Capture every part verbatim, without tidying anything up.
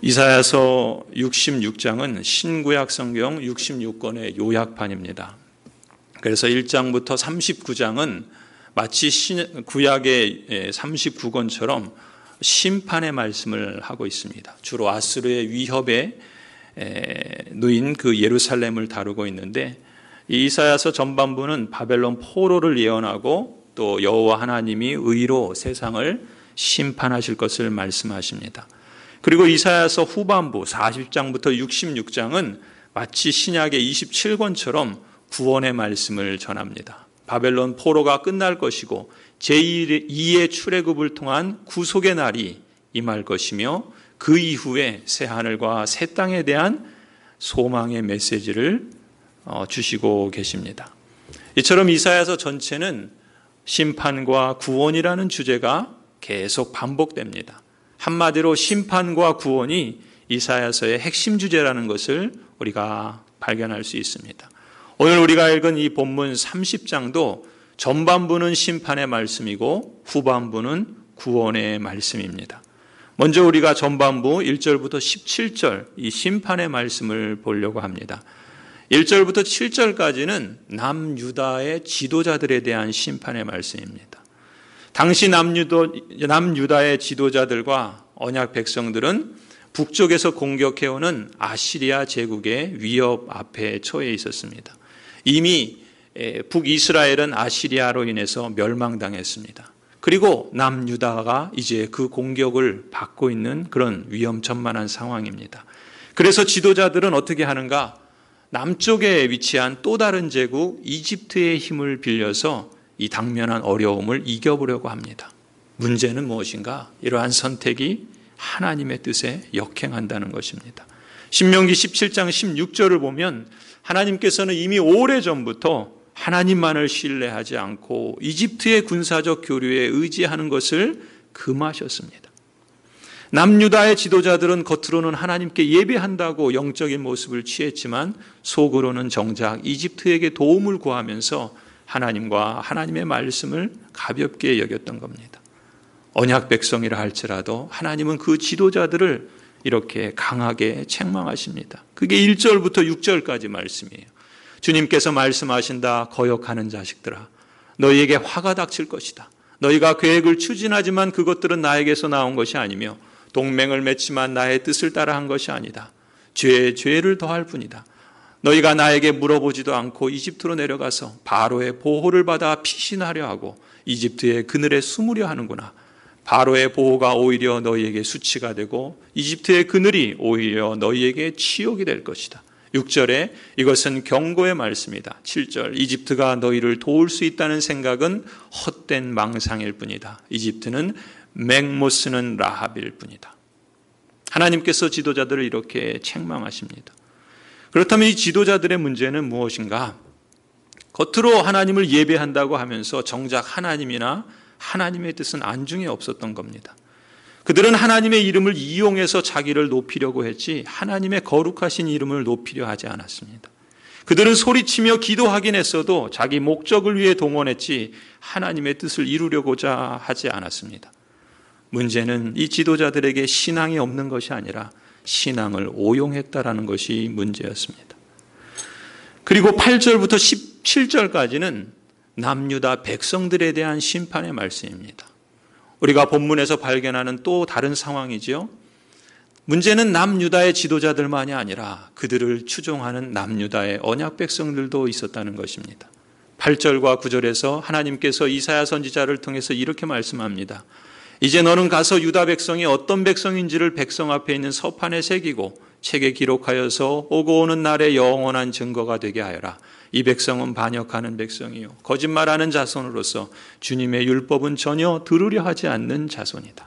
이사야서 육십육 장은 신구약 성경 육십육 권의 요약판입니다. 그래서 일 장부터 삼십구 장은 마치 구약의 삼십구 권처럼 심판의 말씀을 하고 있습니다. 주로 아수르의 위협에 놓인 그 예루살렘을 다루고 있는데, 이 이사야서 전반부는 바벨론 포로를 예언하고 또 여호와 하나님이 의로 세상을 심판하실 것을 말씀하십니다. 그리고 이사야서 후반부 사십 장부터 육십육 장은 마치 신약의 이십칠 권처럼 구원의 말씀을 전합니다. 바벨론 포로가 끝날 것이고 제이의 출애굽을 통한 구속의 날이 임할 것이며, 그 이후에 새 하늘과 새 땅에 대한 소망의 메시지를 주시고 계십니다. 이처럼 이사야서 전체는 심판과 구원이라는 주제가 계속 반복됩니다. 한마디로 심판과 구원이 이사야서의 핵심 주제라는 것을 우리가 발견할 수 있습니다. 오늘 우리가 읽은 이 본문 삼십 장도 전반부는 심판의 말씀이고 후반부는 구원의 말씀입니다. 먼저 우리가 전반부 일 절부터 십칠 절 이 심판의 말씀을 보려고 합니다. 일 절부터 칠 절까지는 남유다의 지도자들에 대한 심판의 말씀입니다. 당시 남유도, 남유다의 지도자들과 언약 백성들은 북쪽에서 공격해오는 아시리아 제국의 위협 앞에 처해 있었습니다. 이미 북이스라엘은 아시리아로 인해서 멸망당했습니다. 그리고 남유다가 이제 그 공격을 받고 있는 그런 위험천만한 상황입니다. 그래서 지도자들은 어떻게 하는가? 남쪽에 위치한 또 다른 제국 이집트의 힘을 빌려서 이 당면한 어려움을 이겨보려고 합니다. 문제는 무엇인가? 이러한 선택이 하나님의 뜻에 역행한다는 것입니다. 신명기 십칠 장 십육 절을 보면 하나님께서는 이미 오래전부터 하나님만을 신뢰하지 않고 이집트의 군사적 교류에 의지하는 것을 금하셨습니다. 남유다의 지도자들은 겉으로는 하나님께 예배한다고 영적인 모습을 취했지만 속으로는 정작 이집트에게 도움을 구하면서 하나님과 하나님의 말씀을 가볍게 여겼던 겁니다. 언약 백성이라 할지라도 하나님은 그 지도자들을 이렇게 강하게 책망하십니다. 그게 일 절부터 육 절까지 말씀이에요. 주님께서 말씀하신다. 거역하는 자식들아, 너희에게 화가 닥칠 것이다. 너희가 계획을 추진하지만 그것들은 나에게서 나온 것이 아니며 동맹을 맺지만 나의 뜻을 따라 한 것이 아니다. 죄에 죄를 더할 뿐이다. 너희가 나에게 물어보지도 않고 이집트로 내려가서 바로의 보호를 받아 피신하려 하고 이집트의 그늘에 숨으려 하는구나. 바로의 보호가 오히려 너희에게 수치가 되고 이집트의 그늘이 오히려 너희에게 치욕이 될 것이다. 육 절에 이것은 경고의 말씀이다. 칠 절 이집트가 너희를 도울 수 있다는 생각은 헛된 망상일 뿐이다. 이집트는 맥 못 쓰는 라합일 뿐이다. 하나님께서 지도자들을 이렇게 책망하십니다. 그렇다면 이 지도자들의 문제는 무엇인가? 겉으로 하나님을 예배한다고 하면서 정작 하나님이나 하나님의 뜻은 안중에 없었던 겁니다. 그들은 하나님의 이름을 이용해서 자기를 높이려고 했지 하나님의 거룩하신 이름을 높이려 하지 않았습니다. 그들은 소리치며 기도하긴 했어도 자기 목적을 위해 동원했지 하나님의 뜻을 이루려고자 하지 않았습니다. 문제는 이 지도자들에게 신앙이 없는 것이 아니라 신앙을 오용했다라는 것이 문제였습니다. 그리고 팔 절부터 십칠 절까지는 남유다 백성들에 대한 심판의 말씀입니다. 우리가 본문에서 발견하는 또 다른 상황이지요. 문제는 남유다의 지도자들만이 아니라 그들을 추종하는 남유다의 언약 백성들도 있었다는 것입니다. 팔 절과 구 절에서 하나님께서 이사야 선지자를 통해서 이렇게 말씀합니다. 이제 너는 가서 유다 백성이 어떤 백성인지를 백성 앞에 있는 서판에 새기고 책에 기록하여서 오고 오는 날에 영원한 증거가 되게 하여라. 이 백성은 반역하는 백성이요 거짓말하는 자손으로서 주님의 율법은 전혀 들으려 하지 않는 자손이다.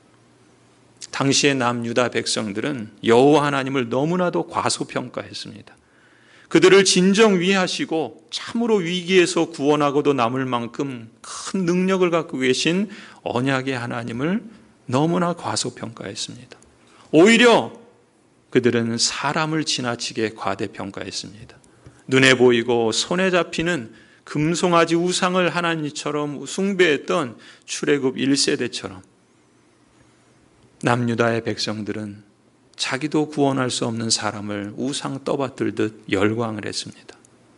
당시의 남유다 백성들은 여호와 하나님을 너무나도 과소평가했습니다. 그들을 진정 위하시고 참으로 위기에서 구원하고도 남을 만큼 큰 능력을 갖고 계신 언약의 하나님을 너무나 과소평가했습니다. 오히려 그들은 사람을 지나치게 과대평가했습니다. 눈에 보이고 손에 잡히는 금송아지 우상을 하나님처럼 숭배했던 출애굽 일 세대처럼 남유다의 백성들은 자기도 구원할 수 없는 사람을 우상 떠받들듯 열광을 했습니다.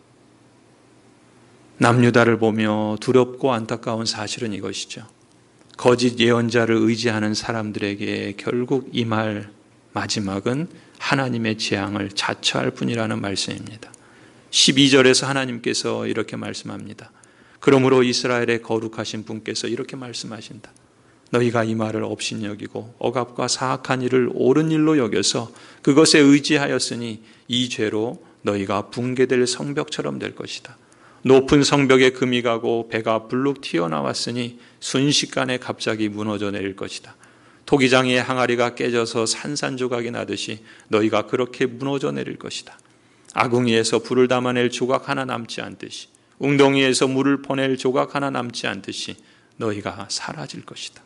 남유다를 보며 두렵고 안타까운 사실은 이것이죠. 거짓 예언자를 의지하는 사람들에게 결국 임할 마지막은 하나님의 재앙을 자처할 뿐이라는 말씀입니다. 십이 절에서 하나님께서 이렇게 말씀합니다. 그러므로 이스라엘의 거룩하신 분께서 이렇게 말씀하신다. 너희가 이 말을 업신여기고 억압과 사악한 일을 옳은 일로 여겨서 그것에 의지하였으니 이 죄로 너희가 붕괴될 성벽처럼 될 것이다. 높은 성벽에 금이 가고 배가 불룩 튀어나왔으니 순식간에 갑자기 무너져 내릴 것이다. 토기장의 항아리가 깨져서 산산조각이 나듯이 너희가 그렇게 무너져 내릴 것이다. 아궁이에서 불을 담아낼 조각 하나 남지 않듯이 웅덩이에서 물을 퍼낼 조각 하나 남지 않듯이 너희가 사라질 것이다.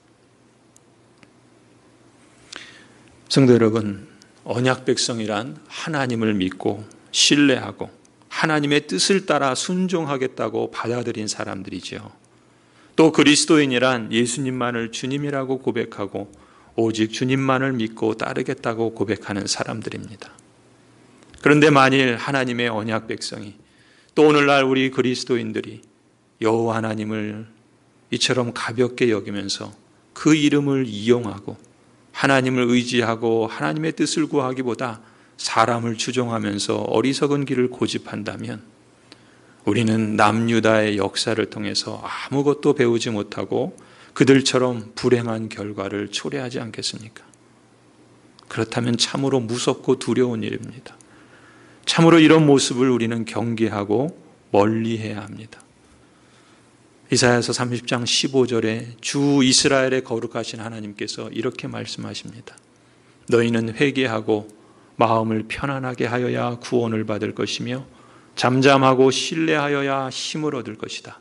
성도 여러분, 언약 백성이란 하나님을 믿고 신뢰하고 하나님의 뜻을 따라 순종하겠다고 받아들인 사람들이지요. 또 그리스도인이란 예수님만을 주님이라고 고백하고 오직 주님만을 믿고 따르겠다고 고백하는 사람들입니다. 그런데 만일 하나님의 언약 백성이 또 오늘날 우리 그리스도인들이 여호와 하나님을 이처럼 가볍게 여기면서 그 이름을 이용하고 하나님을 의지하고 하나님의 뜻을 구하기보다 사람을 추종하면서 어리석은 길을 고집한다면 우리는 남유다의 역사를 통해서 아무것도 배우지 못하고 그들처럼 불행한 결과를 초래하지 않겠습니까? 그렇다면 참으로 무섭고 두려운 일입니다. 참으로 이런 모습을 우리는 경계하고 멀리해야 합니다. 이사야서 삼십 장 십오 절에 주 이스라엘의 거룩하신 하나님께서 이렇게 말씀하십니다. 너희는 회개하고 마음을 편안하게 하여야 구원을 받을 것이며 잠잠하고 신뢰하여야 힘을 얻을 것이다.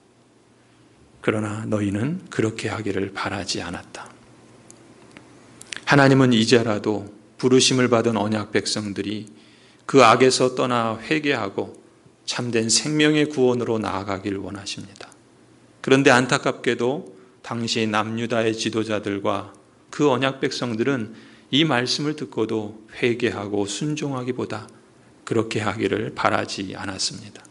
그러나 너희는 그렇게 하기를 바라지 않았다. 하나님은 이제라도 부르심을 받은 언약 백성들이 그 악에서 떠나 회개하고 참된 생명의 구원으로 나아가길 원하십니다. 그런데 안타깝게도 당시 남유다의 지도자들과 그 언약 백성들은 이 말씀을 듣고도 회개하고 순종하기보다 그렇게 하기를 바라지 않았습니다.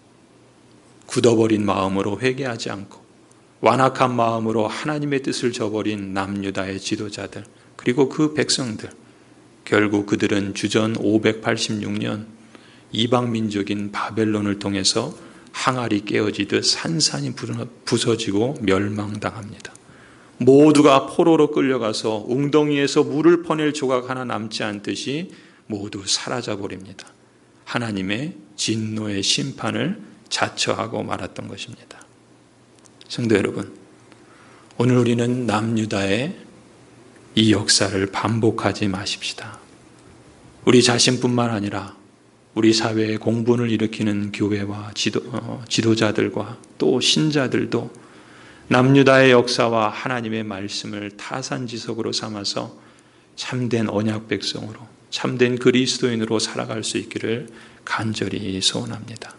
굳어버린 마음으로 회개하지 않고 완악한 마음으로 하나님의 뜻을 저버린 남유다의 지도자들 그리고 그 백성들, 결국 그들은 주전 오백팔십육 년 이방민족인 바벨론을 통해서 항아리 깨어지듯 산산이 부서지고 멸망당합니다. 모두가 포로로 끌려가서 웅덩이에서 물을 퍼낼 조각 하나 남지 않듯이 모두 사라져 버립니다. 하나님의 진노의 심판을 자처하고 말았던 것입니다. 성도 여러분, 오늘 우리는 남유다의 이 역사를 반복하지 마십시다. 우리 자신뿐만 아니라 우리 사회에 공분을 일으키는 교회와 지도, 어, 지도자들과 또 신자들도 남유다의 역사와 하나님의 말씀을 타산지석으로 삼아서 참된 언약 백성으로 참된 그리스도인으로 살아갈 수 있기를 간절히 소원합니다.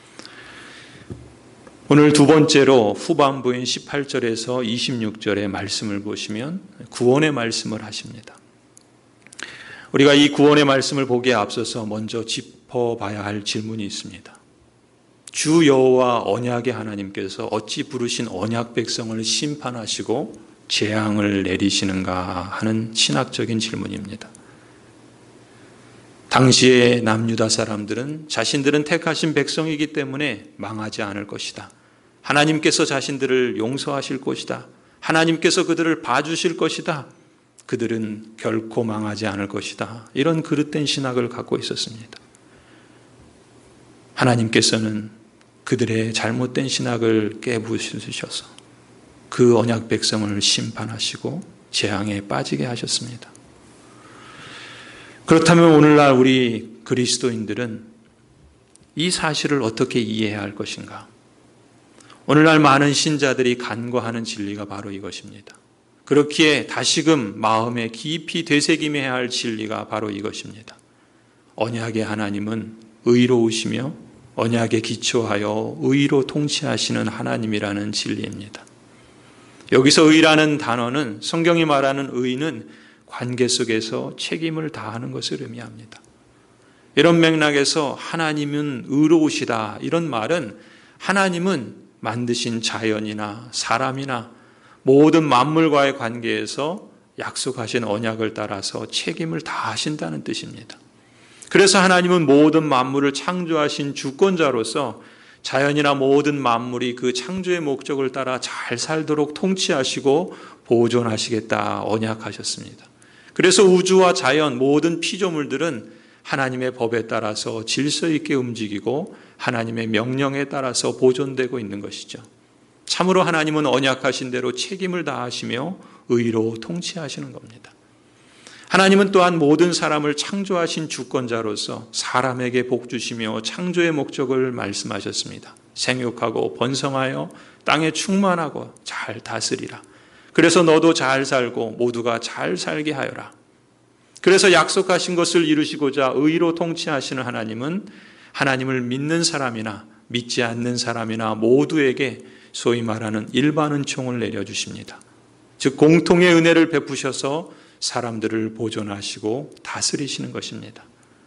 오늘 두 번째로 후반부인 십팔 절에서 이십육 절의 말씀을 보시면 구원의 말씀을 하십니다. 우리가 이 구원의 말씀을 보기에 앞서서 먼저 짚어봐야 할 질문이 있습니다. 주 여호와 언약의 하나님께서 어찌 부르신 언약 백성을 심판하시고 재앙을 내리시는가 하는 신학적인 질문입니다. 당시의 남유다 사람들은 자신들은 택하신 백성이기 때문에 망하지 않을 것이다. 하나님께서 자신들을 용서하실 것이다. 하나님께서 그들을 봐주실 것이다. 그들은 결코 망하지 않을 것이다. 이런 그릇된 신학을 갖고 있었습니다. 하나님께서는 그들의 잘못된 신학을 깨부수셔서 그 언약 백성을 심판하시고 재앙에 빠지게 하셨습니다. 그렇다면 오늘날 우리 그리스도인들은 이 사실을 어떻게 이해해야 할 것인가? 오늘날 많은 신자들이 간과하는 진리가 바로 이것입니다. 그렇기에 다시금 마음에 깊이 되새김해야 할 진리가 바로 이것입니다. 언약의 하나님은 의로우시며 언약에 기초하여 의로 통치하시는 하나님이라는 진리입니다. 여기서 의라는 단어는 성경이 말하는 의는 관계 속에서 책임을 다하는 것을 의미합니다. 이런 맥락에서 하나님은 의로우시다, 이런 말은 하나님은 만드신 자연이나 사람이나 모든 만물과의 관계에서 약속하신 언약을 따라서 책임을 다하신다는 뜻입니다. 그래서 하나님은 모든 만물을 창조하신 주권자로서 자연이나 모든 만물이 그 창조의 목적을 따라 잘 살도록 통치하시고 보존하시겠다 언약하셨습니다. 그래서 우주와 자연, 모든 피조물들은 하나님의 법에 따라서 질서 있게 움직이고 하나님의 명령에 따라서 보존되고 있는 것이죠. 참으로 하나님은 언약하신 대로 책임을 다하시며 의로 통치하시는 겁니다. 하나님은 또한 모든 사람을 창조하신 주권자로서 사람에게 복 주시며 창조의 목적을 말씀하셨습니다. 생육하고 번성하여 땅에 충만하고 잘 다스리라. 그래서 너도 잘 살고 모두가 잘 살게 하여라. 그래서 약속하신 것을 이루시고자 의로 통치하시는 하나님은 하나님을 믿는 사람이나 믿지 않는 사람이나 모두에게 소위 말하는 일반 은총을 내려주십니다. 즉 공통의 은혜를 베푸셔서 사람들을 보존하시고 다스리시는 것입니다.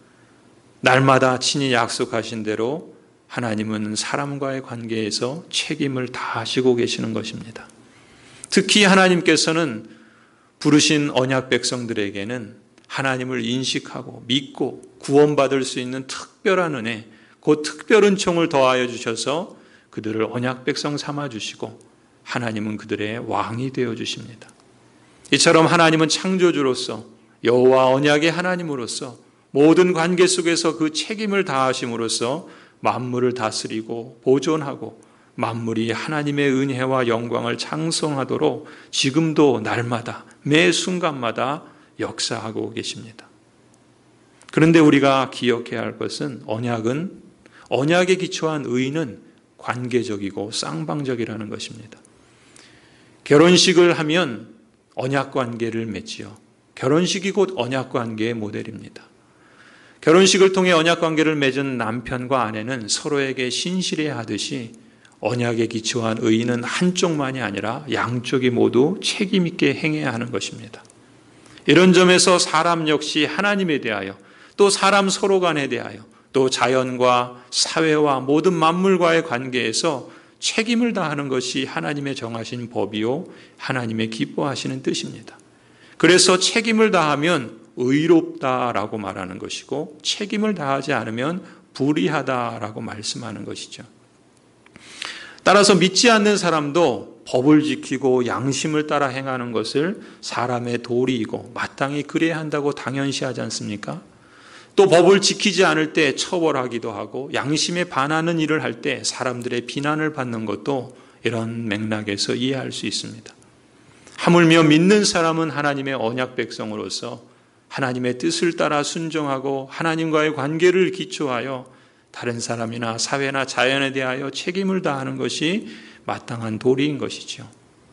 날마다 친히 약속하신 대로 하나님은 사람과의 관계에서 책임을 다하시고 계시는 것입니다. 특히 하나님께서는 부르신 언약 백성들에게는 하나님을 인식하고 믿고 구원받을 수 있는 특별한 은혜, 그 특별 은총을 더하여 주셔서 그들을 언약 백성 삼아 주시고 하나님은 그들의 왕이 되어 주십니다. 이처럼 하나님은 창조주로서 여호와 언약의 하나님으로서 모든 관계 속에서 그 책임을 다하심으로써 만물을 다스리고 보존하고 만물이 하나님의 은혜와 영광을 창성하도록 지금도 날마다 매 순간마다 역사하고 계십니다. 그런데 우리가 기억해야 할 것은 언약은 언약에 기초한 의는 관계적이고 쌍방적이라는 것입니다. 결혼식을 하면 언약 관계를 맺지요. 결혼식이 곧 언약 관계의 모델입니다. 결혼식을 통해 언약 관계를 맺은 남편과 아내는 서로에게 신실해야 하듯이 언약에 기초한 의는 한쪽만이 아니라 양쪽이 모두 책임 있게 행해야 하는 것입니다. 이런 점에서 사람 역시 하나님에 대하여 또 사람 서로 간에 대하여 또 자연과 사회와 모든 만물과의 관계에서 책임을 다하는 것이 하나님의 정하신 법이요 하나님의 기뻐하시는 뜻입니다. 그래서 책임을 다하면 의롭다라고 말하는 것이고 책임을 다하지 않으면 불의하다라고 말씀하는 것이죠. 따라서 믿지 않는 사람도 법을 지키고 양심을 따라 행하는 것을 사람의 도리이고 마땅히 그래야 한다고 당연시하지 않습니까? 또 법을 지키지 않을 때 처벌하기도 하고 양심에 반하는 일을 할 때 사람들의 비난을 받는 것도 이런 맥락에서 이해할 수 있습니다. 하물며 믿는 사람은 하나님의 언약 백성으로서 하나님의 뜻을 따라 순종하고 하나님과의 관계를 기초하여 다른 사람이나 사회나 자연에 대하여 책임을 다하는 것이 마땅한 도리인 것이죠.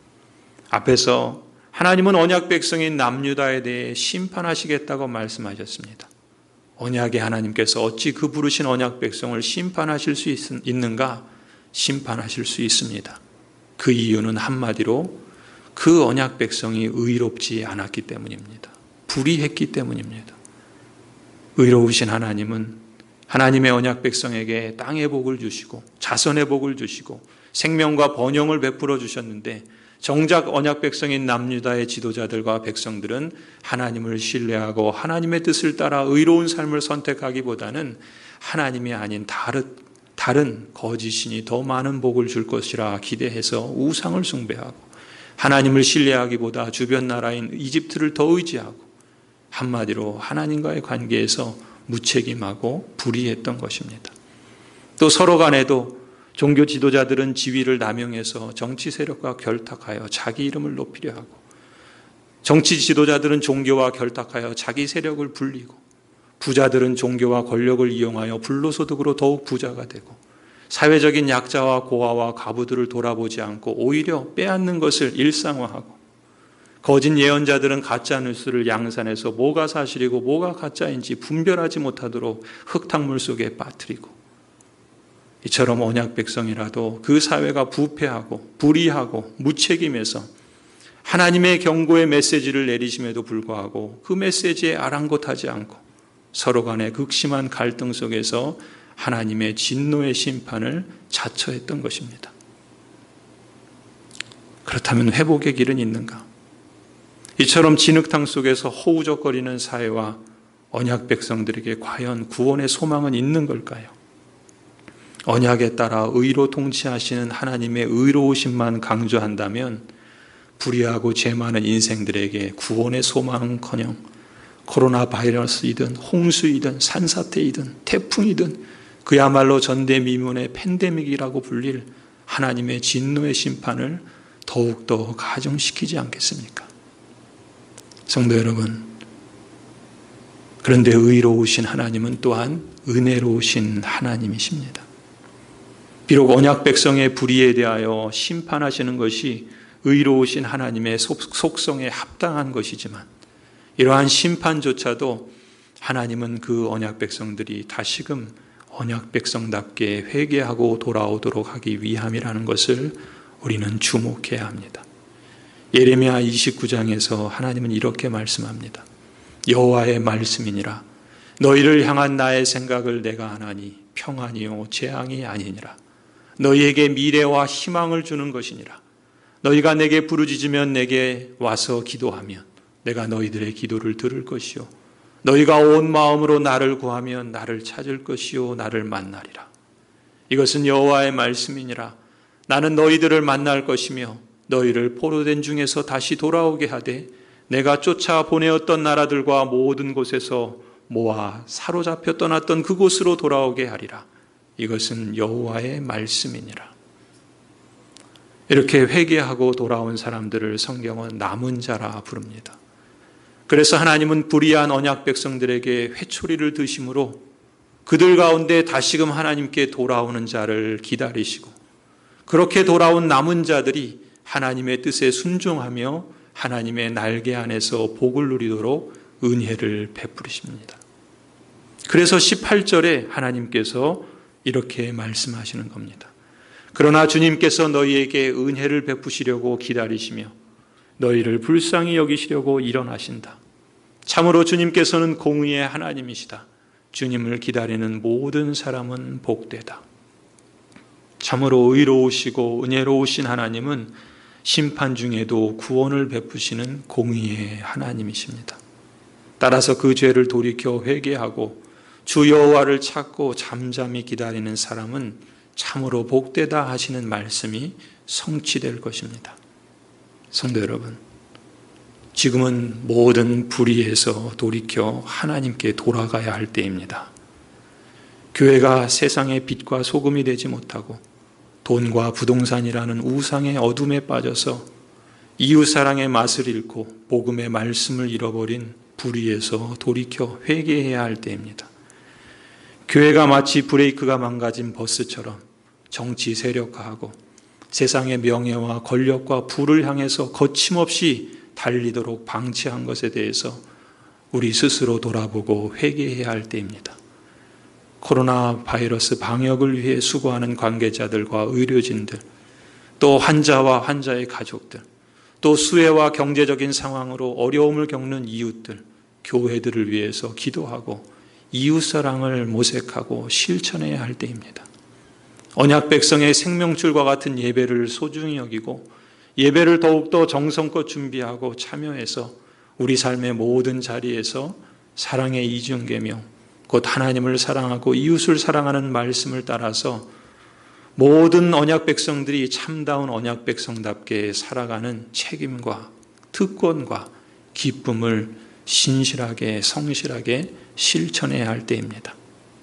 앞에서 하나님은 언약 백성인 남유다에 대해 심판하시겠다고 말씀하셨습니다. 언약의 하나님께서 어찌 그 부르신 언약 백성을 심판하실 수 있는가? 심판하실 수 있습니다. 그 이유는 한마디로 그 언약 백성이 의롭지 않았기 때문입니다. 불의했기 때문입니다. 의로우신 하나님은 하나님의 언약 백성에게 땅의 복을 주시고 자선의 복을 주시고 생명과 번영을 베풀어 주셨는데 정작 언약 백성인 남유다의 지도자들과 백성들은 하나님을 신뢰하고 하나님의 뜻을 따라 의로운 삶을 선택하기보다는 하나님이 아닌 다른, 다른 거짓신이 더 많은 복을 줄 것이라 기대해서 우상을 숭배하고 하나님을 신뢰하기보다 주변 나라인 이집트를 더 의지하고 한마디로 하나님과의 관계에서 무책임하고 불의했던 것입니다. 또 서로 간에도 종교 지도자들은 지위를 남용해서 정치 세력과 결탁하여 자기 이름을 높이려 하고 정치 지도자들은 종교와 결탁하여 자기 세력을 불리고 부자들은 종교와 권력을 이용하여 불로소득으로 더욱 부자가 되고 사회적인 약자와 고아와 과부들을 돌아보지 않고 오히려 빼앗는 것을 일상화하고 거짓 예언자들은 가짜 뉴스를 양산해서 뭐가 사실이고 뭐가 가짜인지 분별하지 못하도록 흙탕물 속에 빠뜨리고 이처럼 언약 백성이라도 그 사회가 부패하고 불의하고 무책임해서 하나님의 경고의 메시지를 내리심에도 불구하고 그 메시지에 아랑곳하지 않고 서로 간의 극심한 갈등 속에서 하나님의 진노의 심판을 자처했던 것입니다. 그렇다면 회복의 길은 있는가? 이처럼 진흙탕 속에서 허우적거리는 사회와 언약 백성들에게 과연 구원의 소망은 있는 걸까요? 언약에 따라 의로 통치하시는 하나님의 의로우심만 강조한다면 불의하고 죄 많은 인생들에게 구원의 소망은커녕 코로나 바이러스이든 홍수이든 산사태이든 태풍이든 그야말로 전대미문의 팬데믹이라고 불릴 하나님의 진노의 심판을 더욱더 가중시키지 않겠습니까? 성도 여러분, 그런데 의로우신 하나님은 또한 은혜로우신 하나님이십니다. 비록 언약 백성의 불의에 대하여 심판하시는 것이 의로우신 하나님의 속성에 합당한 것이지만 이러한 심판조차도 하나님은 그 언약 백성들이 다시금 언약 백성답게 회개하고 돌아오도록 하기 위함이라는 것을 우리는 주목해야 합니다. 예레미야 이십구 장에서 하나님은 이렇게 말씀합니다. 여호와의 말씀이니라. 너희를 향한 나의 생각을 내가 아나니 평안이요 재앙이 아니니라. 너희에게 미래와 희망을 주는 것이니라. 너희가 내게 부르짖으면 내게 와서 기도하면 내가 너희들의 기도를 들을 것이요 너희가 온 마음으로 나를 구하면 나를 찾을 것이요 나를 만나리라. 이것은 여호와의 말씀이니라. 나는 너희들을 만날 것이며 너희를 포로된 중에서 다시 돌아오게 하되 내가 쫓아 보내었던 나라들과 모든 곳에서 모아 사로잡혀 떠났던 그곳으로 돌아오게 하리라. 이것은 여호와의 말씀이니라. 이렇게 회개하고 돌아온 사람들을 성경은 남은 자라 부릅니다. 그래서 하나님은 불의한 언약 백성들에게 회초리를 드심으로 그들 가운데 다시금 하나님께 돌아오는 자를 기다리시고 그렇게 돌아온 남은 자들이 하나님의 뜻에 순종하며 하나님의 날개 안에서 복을 누리도록 은혜를 베푸시십니다. 그래서 십팔 절에 하나님께서 이렇게 말씀하시는 겁니다. 그러나 주님께서 너희에게 은혜를 베푸시려고 기다리시며 너희를 불쌍히 여기시려고 일어나신다. 참으로 주님께서는 공의의 하나님이시다. 주님을 기다리는 모든 사람은 복되다. 참으로 의로우시고 은혜로우신 하나님은 심판 중에도 구원을 베푸시는 공의의 하나님이십니다. 따라서 그 죄를 돌이켜 회개하고 주 여호와를 찾고 잠잠히 기다리는 사람은 참으로 복되다 하시는 말씀이 성취될 것입니다. 성도 여러분, 지금은 모든 불의에서 돌이켜 하나님께 돌아가야 할 때입니다. 교회가 세상의 빛과 소금이 되지 못하고 돈과 부동산이라는 우상의 어둠에 빠져서 이웃사랑의 맛을 잃고 복음의 말씀을 잃어버린 불의에서 돌이켜 회개해야 할 때입니다. 교회가 마치 브레이크가 망가진 버스처럼 정치 세력화하고 세상의 명예와 권력과 부를 향해서 거침없이 달리도록 방치한 것에 대해서 우리 스스로 돌아보고 회개해야 할 때입니다. 코로나 바이러스 방역을 위해 수고하는 관계자들과 의료진들, 또 환자와 환자의 가족들, 또 수혜와 경제적인 상황으로 어려움을 겪는 이웃들, 교회들을 위해서 기도하고 이웃사랑을 모색하고 실천해야 할 때입니다. 언약 백성의 생명줄과 같은 예배를 소중히 여기고 예배를 더욱더 정성껏 준비하고 참여해서 우리 삶의 모든 자리에서 사랑의 이중계명, 곧 하나님을 사랑하고 이웃을 사랑하는 말씀을 따라서 모든 언약 백성들이 참다운 언약 백성답게 살아가는 책임과 특권과 기쁨을 신실하게 성실하게 실천해야 할 때입니다.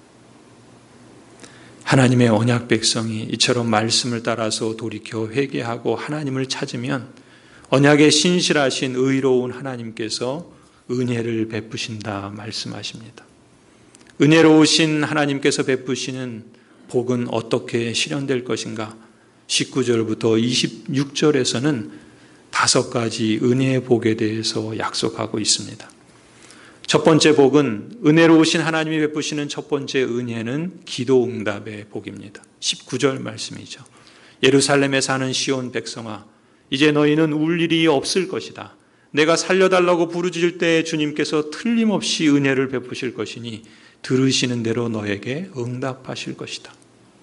하나님의 언약 백성이 이처럼 말씀을 따라서 돌이켜 회개하고 하나님을 찾으면 언약에 신실하신 의로운 하나님께서 은혜를 베푸신다 말씀하십니다. 은혜로우신 하나님께서 베푸시는 복은 어떻게 실현될 것인가? 십구 절부터 이십육 절에서는 다섯 가지 은혜의 복에 대해서 약속하고 있습니다. 첫 번째 복은 은혜로우신 하나님이 베푸시는 첫 번째 은혜는 기도 응답의 복입니다. 십구 절 말씀이죠. 예루살렘에 사는 시온 백성아, 이제 너희는 울 일이 없을 것이다. 내가 살려달라고 부르짖을 때 주님께서 틀림없이 은혜를 베푸실 것이니 들으시는 대로 너에게 응답하실 것이다.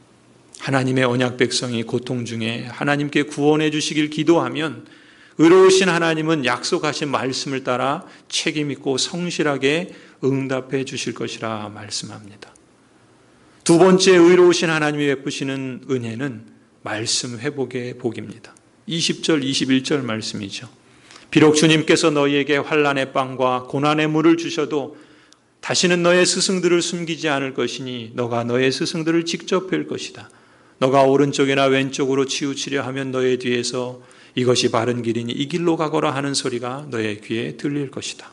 하나님의 언약 백성이 고통 중에 하나님께 구원해 주시길 기도하면 의로우신 하나님은 약속하신 말씀을 따라 책임 있고 성실하게 응답해 주실 것이라 말씀합니다. 두 번째 의로우신 하나님이 베푸시는 은혜는 말씀 회복의 복입니다. 이십 절 이십일 절 말씀이죠. 비록 주님께서 너희에게 환난의 빵과 고난의 물을 주셔도 다시는 너의 스승들을 숨기지 않을 것이니 너가 너의 스승들을 직접 뵐 것이다. 너가 오른쪽이나 왼쪽으로 치우치려 하면 너의 뒤에서 이것이 바른 길이니 이 길로 가거라 하는 소리가 너의 귀에 들릴 것이다.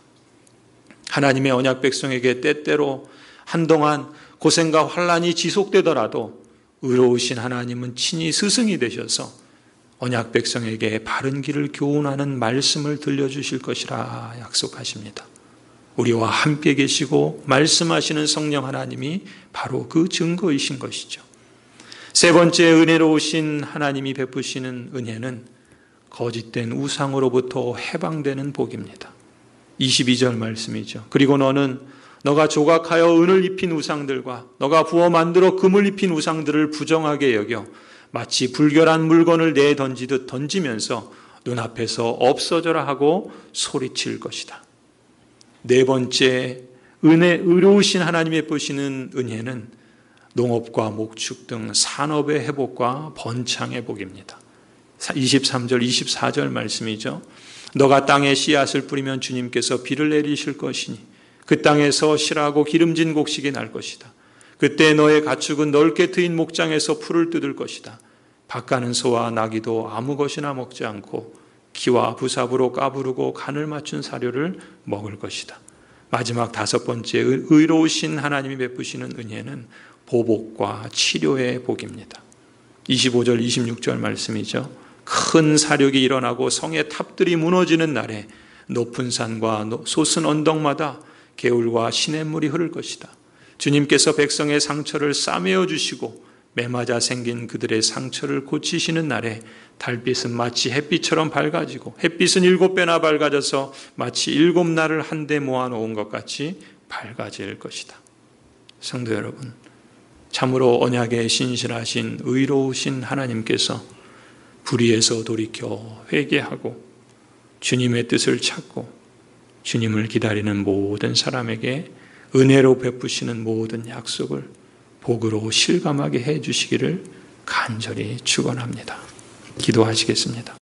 하나님의 언약 백성에게 때때로 한동안 고생과 환난이 지속되더라도 의로우신 하나님은 친히 스승이 되셔서 언약 백성에게 바른 길을 교훈하는 말씀을 들려주실 것이라 약속하십니다. 우리와 함께 계시고 말씀하시는 성령 하나님이 바로 그 증거이신 것이죠. 세 번째 은혜로우신 하나님이 베푸시는 은혜는 거짓된 우상으로부터 해방되는 복입니다. 이십이 절 말씀이죠. 그리고 너는 너가 조각하여 은을 입힌 우상들과 너가 부어 만들어 금을 입힌 우상들을 부정하게 여겨 마치 불결한 물건을 내던지듯 던지면서 눈앞에서 없어져라 하고 소리칠 것이다. 네 번째 은혜, 의로우신 하나님이 베푸시는 은혜는 농업과 목축 등 산업의 회복과 번창의 복입니다. 이십삼 절 이십사 절 말씀이죠. 너가 땅에 씨앗을 뿌리면 주님께서 비를 내리실 것이니 그 땅에서 실하고 기름진 곡식이 날 것이다. 그때 너의 가축은 넓게 트인 목장에서 풀을 뜯을 것이다. 밭가는 소와 나귀도 아무 것이나 먹지 않고 기와 부삽으로 까부르고 간을 맞춘 사료를 먹을 것이다. 마지막 다섯 번째 의로우신 하나님이 베푸시는 은혜는 보복과 치료의 복입니다. 이십오 절 이십육 절 말씀이죠. 큰 사륙이 일어나고 성의 탑들이 무너지는 날에 높은 산과 솟은 언덕마다 개울과 시냇물이 흐를 것이다. 주님께서 백성의 상처를 싸매어 주시고 매맞아 생긴 그들의 상처를 고치시는 날에 달빛은 마치 햇빛처럼 밝아지고 햇빛은 일곱 배나 밝아져서 마치 일곱 날을 한데 모아놓은 것 같이 밝아질 것이다. 성도 여러분, 참으로 언약에 신실하신 의로우신 하나님께서 불의에서 돌이켜 회개하고 주님의 뜻을 찾고 주님을 기다리는 모든 사람에게 은혜로 베푸시는 모든 약속을 복으로 실감하게 해 주시기를 간절히 축원합니다. 기도하시겠습니다.